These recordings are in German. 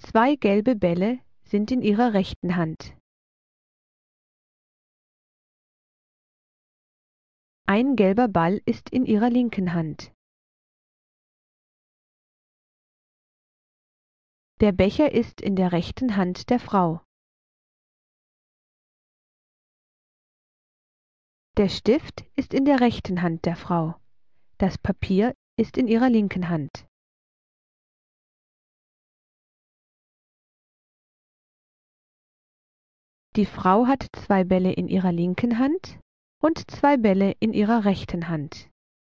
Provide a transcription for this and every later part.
2 gelbe Bälle sind in ihrer rechten Hand. Ein gelber Ball ist in ihrer linken Hand. Der Becher ist in der rechten Hand der Frau. Der Stift ist in der rechten Hand der Frau. Das Papier ist in ihrer linken Hand. Die Frau hat 2 Bälle in ihrer linken Hand und 2 Bälle in ihrer rechten Hand.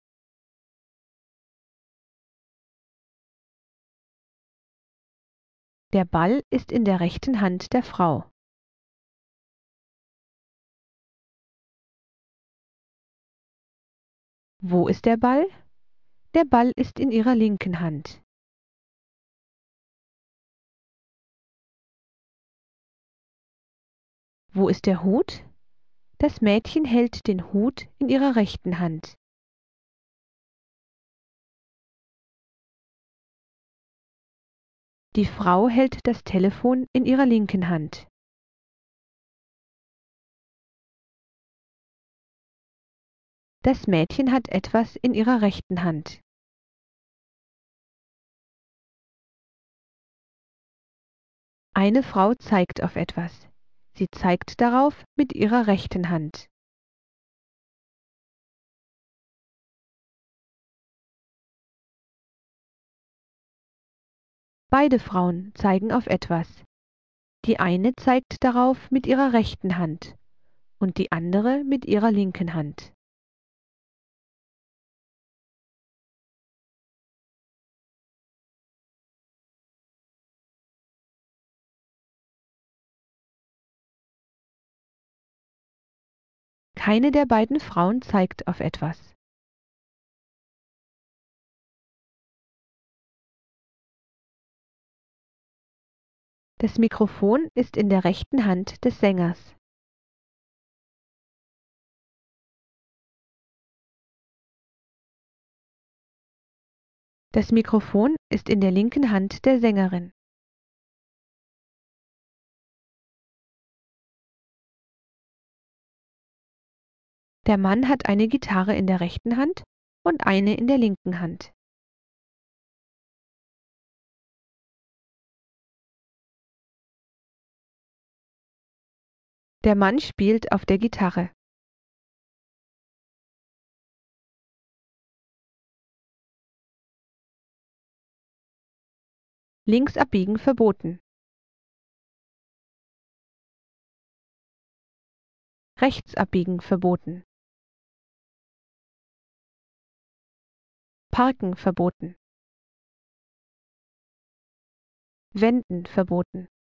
Der Ball ist in der rechten Hand der Frau. Wo ist der Ball? Der Ball ist in ihrer linken Hand. Wo ist der Hut? Das Mädchen hält den Hut in ihrer rechten Hand. Die Frau hält das Telefon in ihrer linken Hand. Das Mädchen hat etwas in ihrer rechten Hand. Eine Frau zeigt auf etwas. Sie zeigt darauf mit ihrer rechten Hand. Beide Frauen zeigen auf etwas. Die eine zeigt darauf mit ihrer rechten Hand und die andere mit ihrer linken Hand. Keine der beiden Frauen zeigt auf etwas. Das Mikrofon ist in der rechten Hand des Sängers. Das Mikrofon ist in der linken Hand der Sängerin. Der Mann hat eine Gitarre in der rechten Hand und eine in der linken Hand. Der Mann spielt auf der Gitarre. Links abbiegen verboten. Rechts abbiegen verboten. Parken verboten. Wenden verboten.